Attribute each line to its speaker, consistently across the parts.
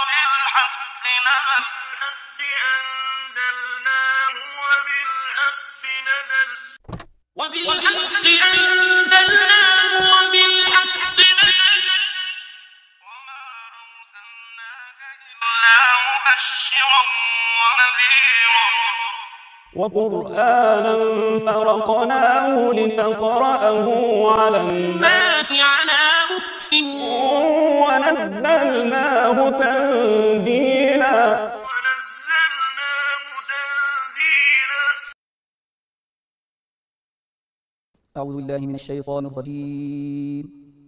Speaker 1: وبالحق أنزلناه وبالحق أنزلناه وبالحق نزل وما أرسلناك إلا مبشرا ونذيرا
Speaker 2: وقرآنا فرقناه لتقرأه على الناس
Speaker 1: على مكث
Speaker 2: ونزلناه تنزيلا.
Speaker 3: أعوذ بالله من الشيطان الرجيم.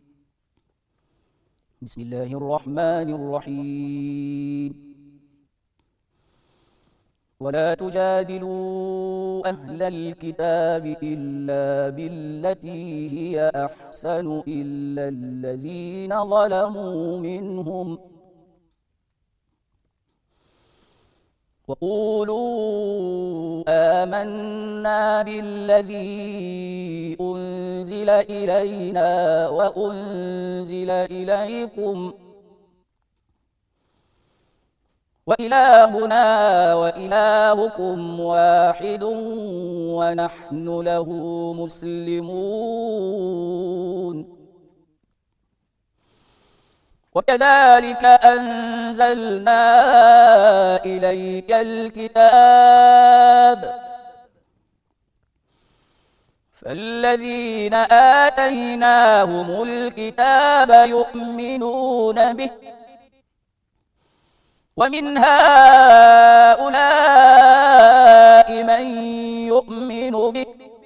Speaker 3: بسم الله الرحمن الرحيم. ولا تجادلوا أهل الكتاب إلا بالتي هي أحسن إلا الذين ظلموا منهم وقولوا آمنا بالذي أنزل إلينا وأنزل إليكم وإلهنا وإلهكم واحد ونحن له مسلمون. وكذلك أنزلنا إليك الكتاب فالذين آتيناهم الكتاب يؤمنون به ومن هؤلاء من يؤمن به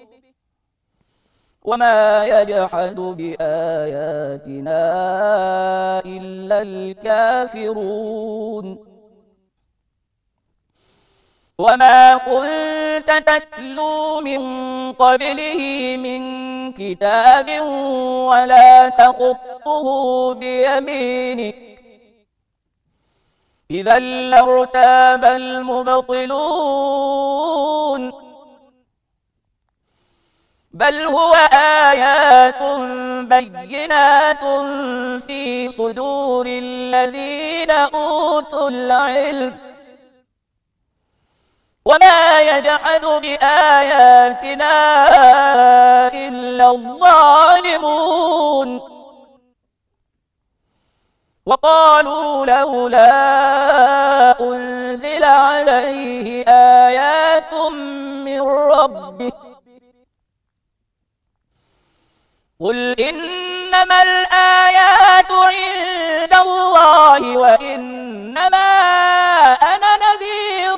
Speaker 3: وما يجحد بآياتنا إلا الكافرون. وما كنت تتلو من قبله من كتاب ولا تخطه بيمينك إذا لارتاب المبطلون بل هو آيات بينات في صدور الذين أوتوا العلم وما يجحد بآياتنا إلا الظالمون. وقالوا لولا أنزل عليه آيات من ربه قل إنما الآيات عند الله وإنما أنا نذير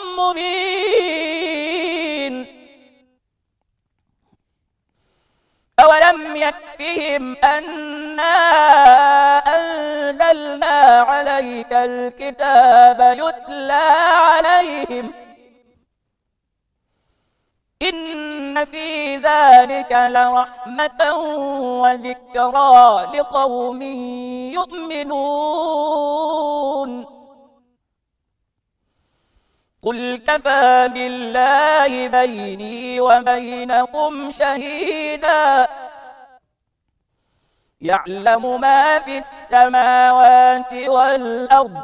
Speaker 3: مبين. أولم يكفهم أنا أنزلنا عليك الكتاب يتلى عليهم إن في ذلك لرحمة وذكرى لقوم يؤمنون. قل كفى بالله بيني وبينكم شهيدا يعلم ما في السماوات والأرض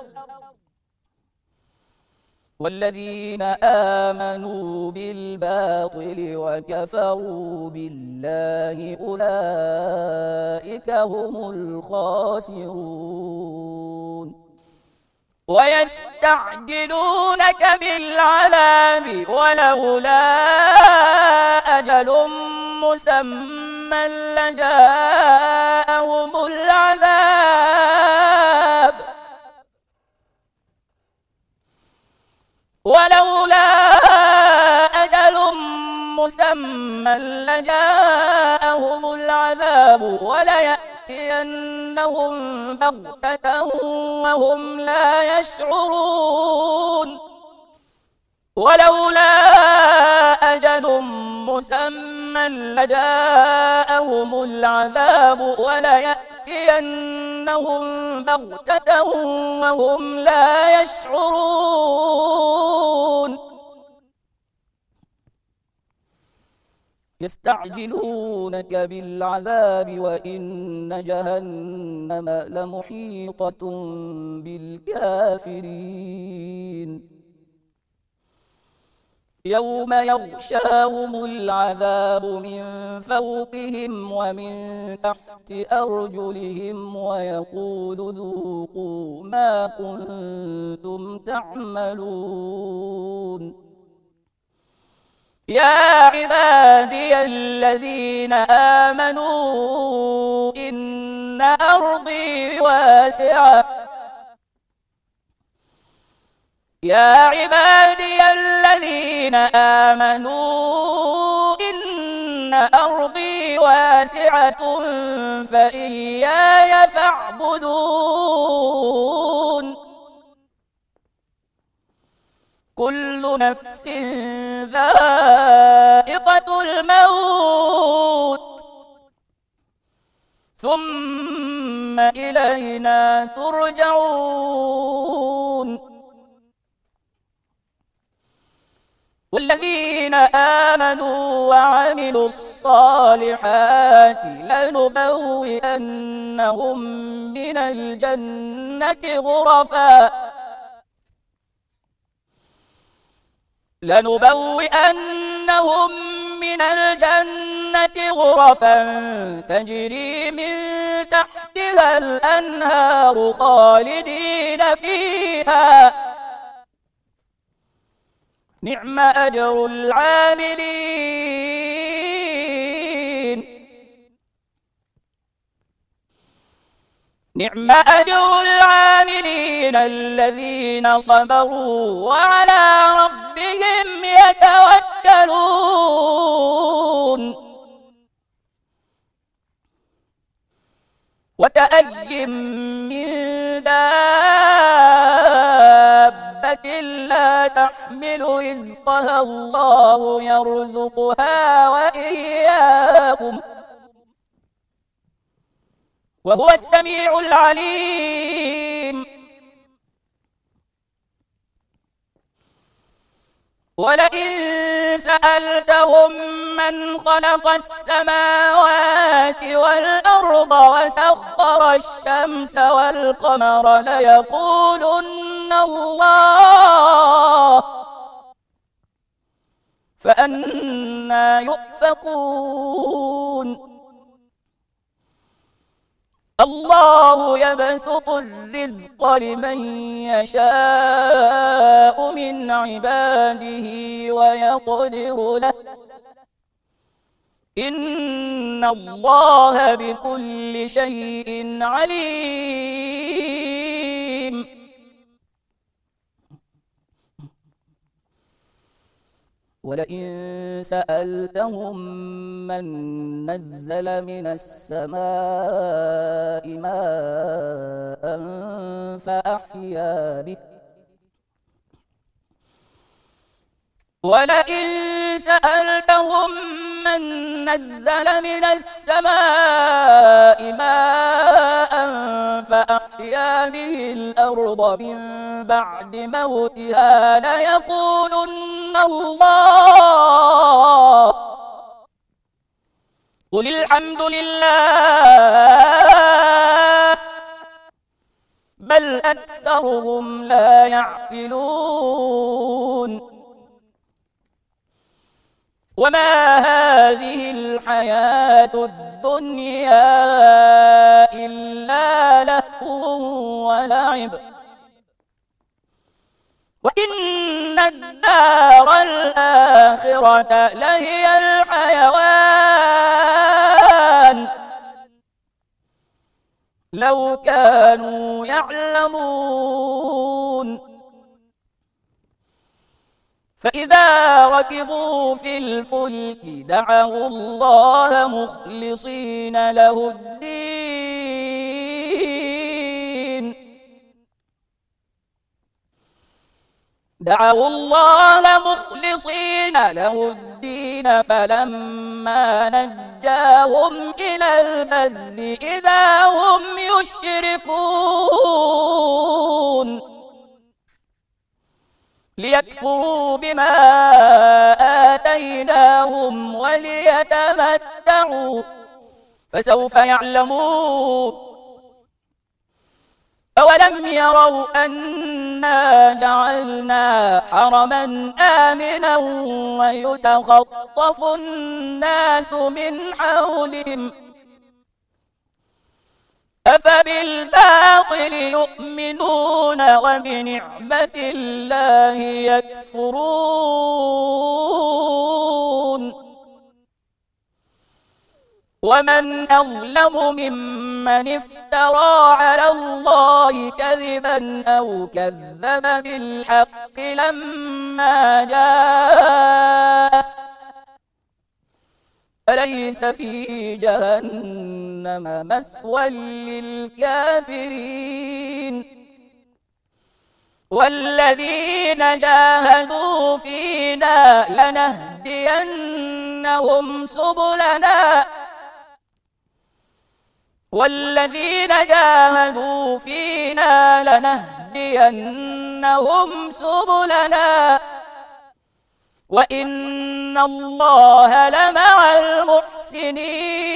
Speaker 3: والذين آمنوا بالباطل وكفروا بالله أولئك هم الخاسرون. ويستعجلونك بالعذاب ولولا أجل مسمى لجاءهم العذاب ولولا أجل مسمى لجاءهم العذاب وليأتينهم بغتة وهم لا يشعرون. ولولا أجل مسمى لجاءهم العذاب وليأتينهم بغتة وهم لا يشعرون. يستعجلونك بالعذاب وإن جهنم لمحيطة بالكافرين يوم يغشاهم العذاب من فوقهم ومن تحت أرجلهم ويقول ذوقوا ما كنتم تعملون يا عبادي الذين آمنوا إن أرضي واسعة يا عبادي الذين آمنوا إن أرضي واسعة فإياي فاعبدون كل نفس ذائقة الموت ثم إلينا ترجعون والذين آمنوا وعملوا الصالحات لنبوئنهم من الجنة غرفا تجري من تحتها الأنهار خالدين فيها نعم أجر العاملين الذين صبروا وعلى ربهم يتوكلون وكأي من دابة لا تحمل رزقها الله يرزقها وإياكم وهو السميع العليم ولئن سألتهم من خلق السماوات والأرض وسخر الشمس والقمر ليقولن الله فأنى يؤفكون الله يبسط الرزق لمن يشاء من عباده ويقدر له إن الله بكل شيء عليم ولئن سألتهم من نزل من السماء ماء فأحيا به الأرض من بعد موتها ليقولن الله قل الحمد لله بل أكثرهم لا يعقلون وما هذه الحياة الدنيا إلا لهو ولعب وإن الدار الآخرة لهي الحيوان لو كانوا يعلمون فإذا ركبوا في الفلك دعوا الله مخلصين له الدين فلما نجاهم إلى البر إذا هم يشركون ليكفروا بما هديناهم وليتمتعوا فسوف يعلمون أولم يروا أنا جعلنا حرما آمنا ويتخطف الناس من حولهم أفبالباطل يؤمنون وبنعمة الله يكفرون ومن أظلم ممن افترى على الله كذبا أو كذب بالحق لما جاءه أليس في جهنم مثوى للكافرين والذين جاهدوا فينا لنهدينهم سبلنا والذين جاهدوا فينا لنهدينهم سبلنا وإن الله لمع المحسنين